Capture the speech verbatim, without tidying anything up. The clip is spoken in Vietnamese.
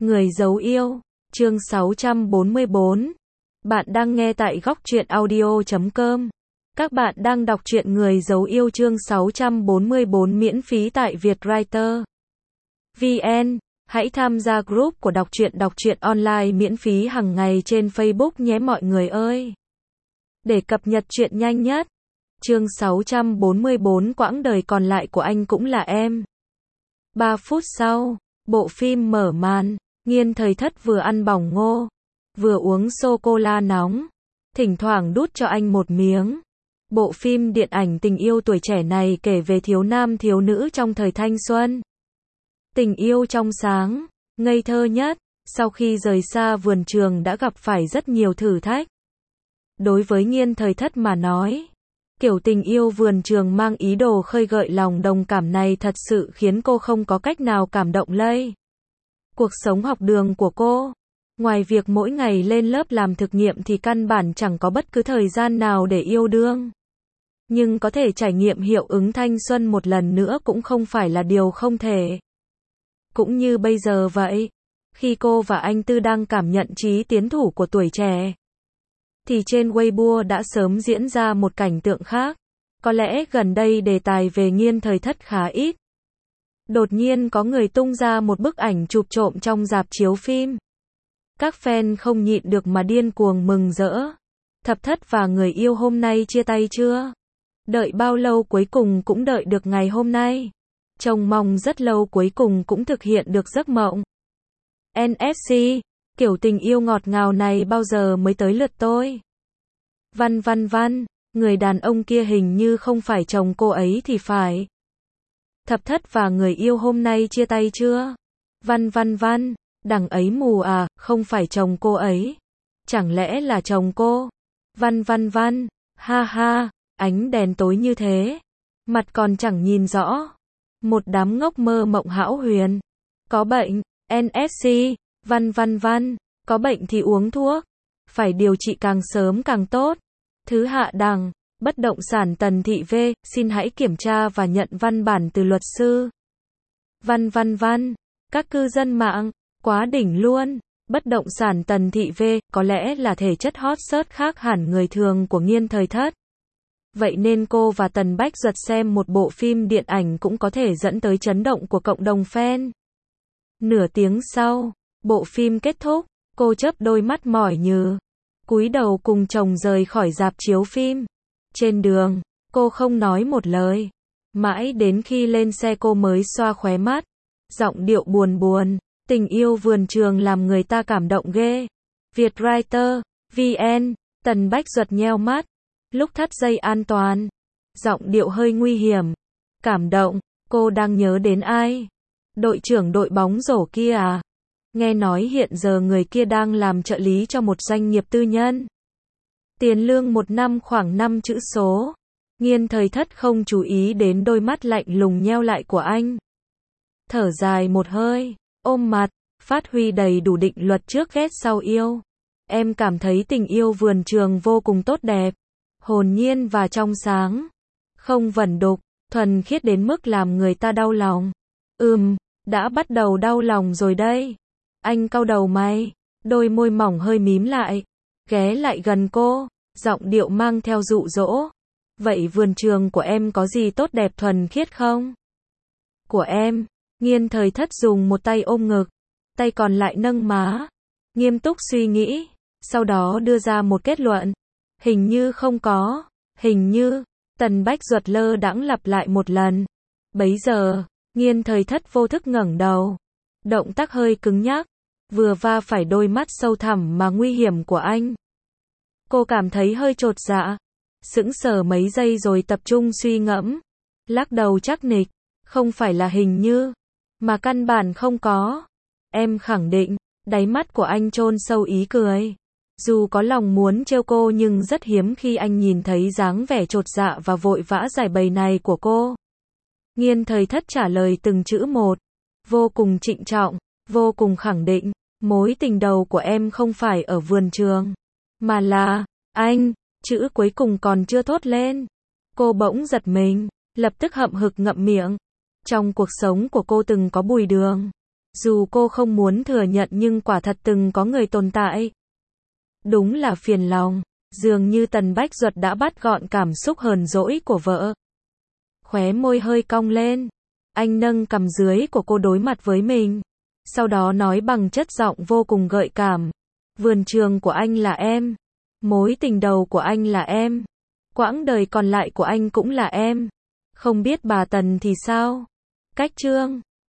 Người giấu yêu, chương sáu trăm bốn mươi bốn. Bạn đang nghe tại góc truyện audio chấm com. Các bạn đang đọc truyện Người giấu yêu chương sáu trăm bốn mươi bốn miễn phí tại Vietwriter chấm vn. Hãy tham gia group của đọc truyện đọc truyện online miễn phí hàng ngày trên Facebook nhé mọi người ơi. Để cập nhật truyện nhanh nhất. Chương sáu trăm bốn mươi bốn quãng đời còn lại của anh cũng là em. ba phút sau, bộ phim mở màn. Nghiên Thời Thất vừa ăn bỏng ngô, vừa uống sô-cô-la nóng, thỉnh thoảng đút cho anh một miếng. Bộ phim điện ảnh tình yêu tuổi trẻ này kể về thiếu nam thiếu nữ trong thời thanh xuân. Tình yêu trong sáng, ngây thơ nhất, sau khi rời xa vườn trường đã gặp phải rất nhiều thử thách. Đối với Nghiên Thời Thất mà nói, kiểu tình yêu vườn trường mang ý đồ khơi gợi lòng đồng cảm này thật sự khiến cô không có cách nào cảm động lây. Cuộc sống học đường của cô, ngoài việc mỗi ngày lên lớp làm thực nghiệm thì căn bản chẳng có bất cứ thời gian nào để yêu đương. Nhưng có thể trải nghiệm hiệu ứng thanh xuân một lần nữa cũng không phải là điều không thể. Cũng như bây giờ vậy, khi cô và anh Tư đang cảm nhận trí tiến thủ của tuổi trẻ, thì trên Weibo đã sớm diễn ra một cảnh tượng khác. Có lẽ gần đây đề tài về Nghiên Thời Thất khá ít. Đột nhiên có người tung ra một bức ảnh chụp trộm trong rạp chiếu phim. Các fan không nhịn được mà điên cuồng mừng rỡ. Thập Thất và người yêu hôm nay chia tay chưa? Đợi bao lâu cuối cùng cũng đợi được ngày hôm nay. Trông mong rất lâu cuối cùng cũng thực hiện được giấc mộng. en ép xê, kiểu tình yêu ngọt ngào này bao giờ mới tới lượt tôi? Văn văn văn, người đàn ông kia hình như không phải chồng cô ấy thì phải. Thập Thất và người yêu hôm nay chia tay chưa? Văn văn văn, đằng ấy mù à, không phải chồng cô ấy. Chẳng lẽ là chồng cô? Văn văn văn, ha ha, ánh đèn tối như thế. Mặt còn chẳng nhìn rõ. Một đám ngốc mơ mộng hão huyền. Có bệnh, en ép xê, văn văn văn, có bệnh thì uống thuốc. Phải điều trị càng sớm càng tốt. Thứ hạ đẳng. Bất động sản Tần Thị V, xin hãy kiểm tra và nhận văn bản từ luật sư. Văn văn văn, các cư dân mạng, quá đỉnh luôn. Bất động sản Tần Thị V, có lẽ là thể chất hot search khác hẳn người thường của Nghiên Thời Thất. Vậy nên cô và Tần Bách Duật xem một bộ phim điện ảnh cũng có thể dẫn tới chấn động của cộng đồng fan. Nửa tiếng sau, bộ phim kết thúc, cô chớp đôi mắt mỏi nhừ, cúi đầu cùng chồng rời khỏi rạp chiếu phim. Trên đường, cô không nói một lời. Mãi đến khi lên xe cô mới xoa khóe mắt. Giọng điệu buồn buồn. Tình yêu vườn trường làm người ta cảm động ghê. Vietwriter chấm vn. Tần Bách Duật nheo mắt. Lúc thắt dây an toàn. Giọng điệu hơi nguy hiểm. Cảm động. Cô đang nhớ đến ai? Đội trưởng đội bóng rổ kia à? Nghe nói hiện giờ người kia đang làm trợ lý cho một doanh nghiệp tư nhân. Tiền lương một năm khoảng năm chữ số. Nghiên Thời Thất không chú ý đến đôi mắt lạnh lùng nheo lại của anh. Thở dài một hơi, ôm mặt, phát huy đầy đủ định luật trước ghét sau yêu. Em cảm thấy tình yêu vườn trường vô cùng tốt đẹp, hồn nhiên và trong sáng. Không vẩn đục, thuần khiết đến mức làm người ta đau lòng. Ừm, đã bắt đầu đau lòng rồi đây. Anh cau đầu mày, đôi môi mỏng hơi mím lại. Ghé lại gần cô, giọng điệu mang theo dụ dỗ. Vậy vườn trường của em có gì tốt đẹp thuần khiết không? Của em, Nghiên Thời Thất dùng một tay ôm ngực, tay còn lại nâng má. Nghiêm túc suy nghĩ, sau đó đưa ra một kết luận. Hình như không có, hình như, Tần Bách Duật lơ đãng lặp lại một lần. Bấy giờ, Nghiên Thời Thất vô thức ngẩng đầu. Động tác hơi cứng nhắc. Vừa va phải đôi mắt sâu thẳm mà nguy hiểm của anh. Cô cảm thấy hơi chột dạ. Sững sờ mấy giây rồi tập trung suy ngẫm. Lắc đầu chắc nịch. Không phải là hình như. Mà căn bản không có. Em khẳng định. Đáy mắt của anh chôn sâu ý cười. Dù có lòng muốn trêu cô nhưng rất hiếm khi anh nhìn thấy dáng vẻ chột dạ và vội vã giải bày này của cô. Nghiên Thời Thất trả lời từng chữ một. Vô cùng trịnh trọng. Vô cùng khẳng định. Mối tình đầu của em không phải ở vườn trường, mà là anh. Chữ cuối cùng còn chưa thốt lên. Cô bỗng giật mình, lập tức hậm hực ngậm miệng. Trong cuộc sống của cô từng có Bùi Đường, Dù cô không muốn thừa nhận nhưng quả thật từng có người tồn tại. Đúng là phiền lòng. Dường như Tần Bách Duật đã bắt gọn cảm xúc hờn dỗi của vợ. Khóe môi hơi cong lên. Anh nâng cằm dưới của cô đối mặt với mình. Sau đó nói bằng chất giọng vô cùng gợi cảm. Vườn trường của anh là em. Mối tình đầu của anh là em. Quãng đời còn lại của anh cũng là em. Không biết bà Tần thì sao? Cách chương